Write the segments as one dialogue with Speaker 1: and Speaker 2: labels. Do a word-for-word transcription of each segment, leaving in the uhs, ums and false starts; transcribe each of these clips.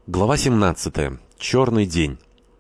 Speaker 1: Глава семнадцатая. Черный день.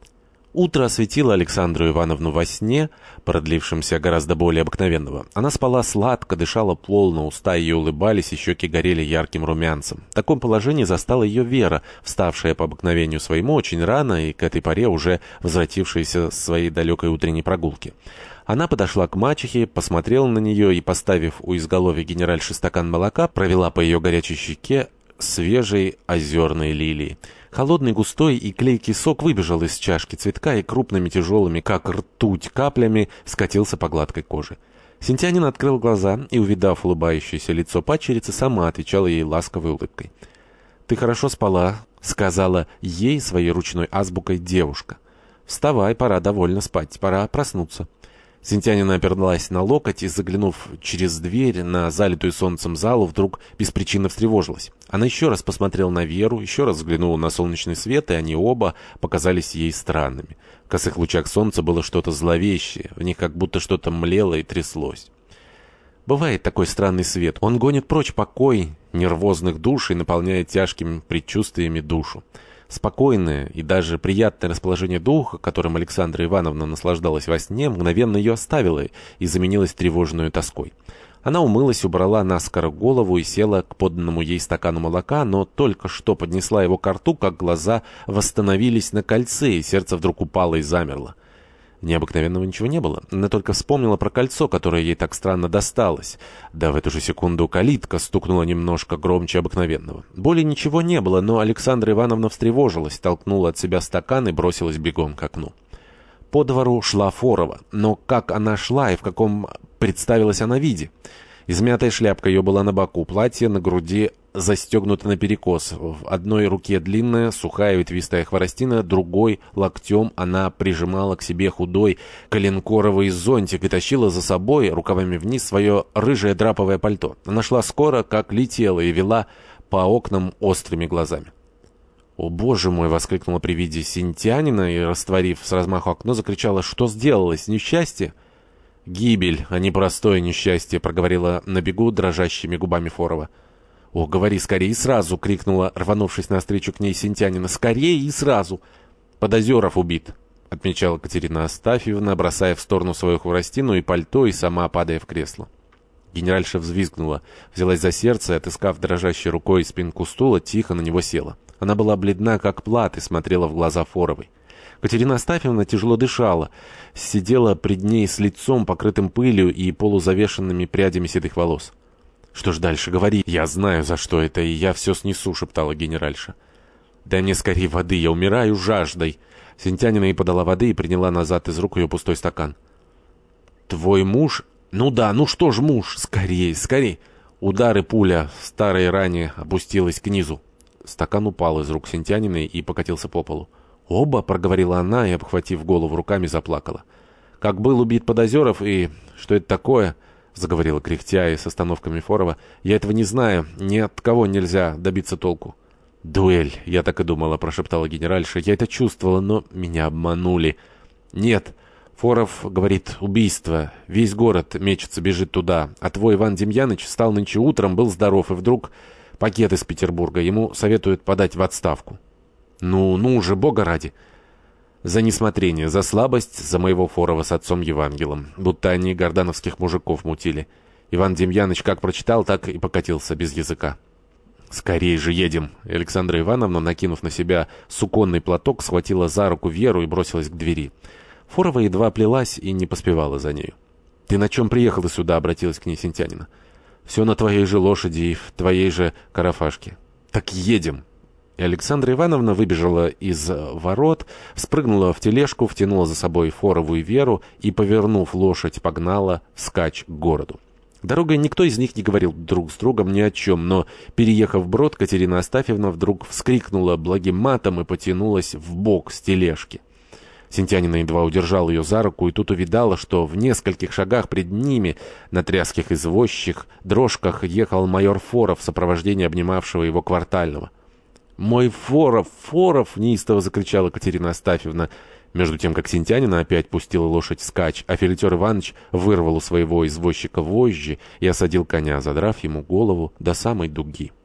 Speaker 1: Утро осветило Александру Ивановну во сне, продлившемся гораздо более обыкновенного. Она спала сладко, дышала полно, уста ее улыбались, и щеки горели ярким румянцем. В таком положении застала ее Вера, вставшая по обыкновению своему очень рано и к этой поре уже возвратившаяся с своей далекой утренней прогулки. Она подошла к мачехе, посмотрела на нее и, поставив у изголовья генеральши стакан молока, провела по ее горячей щеке свежей озерной лилии. Холодный, густой и клейкий сок выбежал из чашки цветка и крупными, тяжелыми, как ртуть, каплями скатился по гладкой коже. Синтянин открыл глаза и, увидав улыбающееся лицо падчерицы, сама отвечала ей ласковой улыбкой. «Ты хорошо спала», — сказала ей своей ручной азбукой девушка. «Вставай, пора довольно спать, пора проснуться». Синтянина оперлась на локоть и, заглянув через дверь на залитую солнцем залу, вдруг беспричинно встревожилась. Она еще раз посмотрела на Веру, еще раз взглянула на солнечный свет, и они оба показались ей странными. В косых лучах солнца было что-то зловещее, в них как будто что-то млело и тряслось. Бывает такой странный свет. Он гонит прочь покой нервозных душ и наполняет тяжкими предчувствиями душу. Спокойное и даже приятное расположение духа, которым Александра Ивановна наслаждалась во сне, мгновенно ее оставило и заменилось тревожной тоской. Она умылась, убрала наскоро голову и села к поданному ей стакану молока, но только что поднесла его ко рту, как глаза восстановились на кольце, и сердце вдруг упало и замерло. Необыкновенного ничего не было. Она только вспомнила про кольцо, которое ей так странно досталось. Да в эту же секунду калитка стукнула немножко громче обыкновенного. Более ничего не было, но Александра Ивановна встревожилась, толкнула от себя стакан и бросилась бегом к окну. По двору шла Форова, но как она шла и в каком представилась она виде? Измятая шляпка ее была на боку, платье на груди застегнуто наперекос. В одной руке длинная, сухая ветвистая хворостина, другой локтем она прижимала к себе худой коленкоровый зонтик и тащила за собой рукавами вниз свое рыжее драповое пальто. Она шла скоро, как летела, и вела по окнам острыми глазами. «О, боже мой!» — воскликнула при виде Синтянина и, растворив с размаху окно, закричала: «Что сделалось? Несчастье?» «Гибель, а не простое несчастье», — проговорила на бегу дрожащими губами Форова. «О, говори скорее и сразу!» — крикнула, рванувшись навстречу к ней Синтянина. «Скорее и сразу!» «Подозеров убит», — отмечала Катерина Астафьевна, бросая в сторону свою хворостину и пальто и сама падая в кресло. Генеральша взвизгнула, взялась за сердце и, отыскав дрожащей рукой спинку стула, тихо на него села. Она была бледна, как плат, и смотрела в глаза Форовой. Катерина Астафьевна тяжело дышала, сидела пред ней с лицом, покрытым пылью и полузавешенными прядями седых волос. «Что ж дальше? Говори. Я знаю, за что это, и я все снесу», — шептала генеральша. «Дай мне скорее воды, я умираю жаждой». Синтянина ей подала воды и приняла назад из рук ее пустой стакан. «Твой муж? Ну да, ну что ж муж? Скорей, скорей!» Удар и пуля в старой ране опустилась к низу. Стакан упал из рук Синтяниной и покатился по полу. «Оба», — проговорила она и, обхватив голову руками, заплакала. «Как был убит Подозеров и... что это такое?» — заговорила кряхтя и с остановками Форова. «Я этого не знаю. Ни от кого нельзя добиться толку». «Дуэль, я так и думала», — прошептала генеральша. «Я это чувствовала, но меня обманули». «Нет». Форов говорит: «Убийство. Весь город мечется, бежит туда. А твой Иван Демьяныч встал нынче утром, был здоров, и вдруг пакет из Петербурга. Ему советуют подать в отставку». «Ну, ну же, Бога ради!» «За несмотрение, за слабость, за моего Форова с отцом Евангелом. Будто они гордановских мужиков мутили. Иван Демьяныч как прочитал, так и покатился без языка». «Скорей же едем!» Александра Ивановна, накинув на себя суконный платок, схватила за руку Веру и бросилась к двери. Форова едва плелась и не поспевала за нею. «Ты на чем приехала сюда?» — обратилась к ней Синтянина. «Все на твоей же лошади и в твоей же карафашке». «Так едем!» И Александра Ивановна выбежала из ворот, спрыгнула в тележку, втянула за собой Форову и Веру и, повернув лошадь, погнала вскачь к городу. Дорогой никто из них не говорил друг с другом ни о чем, но, переехав брод, Катерина Астафьевна вдруг вскрикнула благим матом и потянулась вбок с тележки. Синтянина едва удержал ее за руку, и тут увидала, что в нескольких шагах пред ними на тряских извозчих дрожках ехал майор Форов в сопровождении обнимавшего его квартального. «Мой Форов, Форов!» — неистово закричала Катерина Астафьевна, между тем как Синтянина опять пустила лошадь вскачь, а Филитер Иванович вырвал у своего извозчика вожжи и осадил коня, задрав ему голову до самой дуги.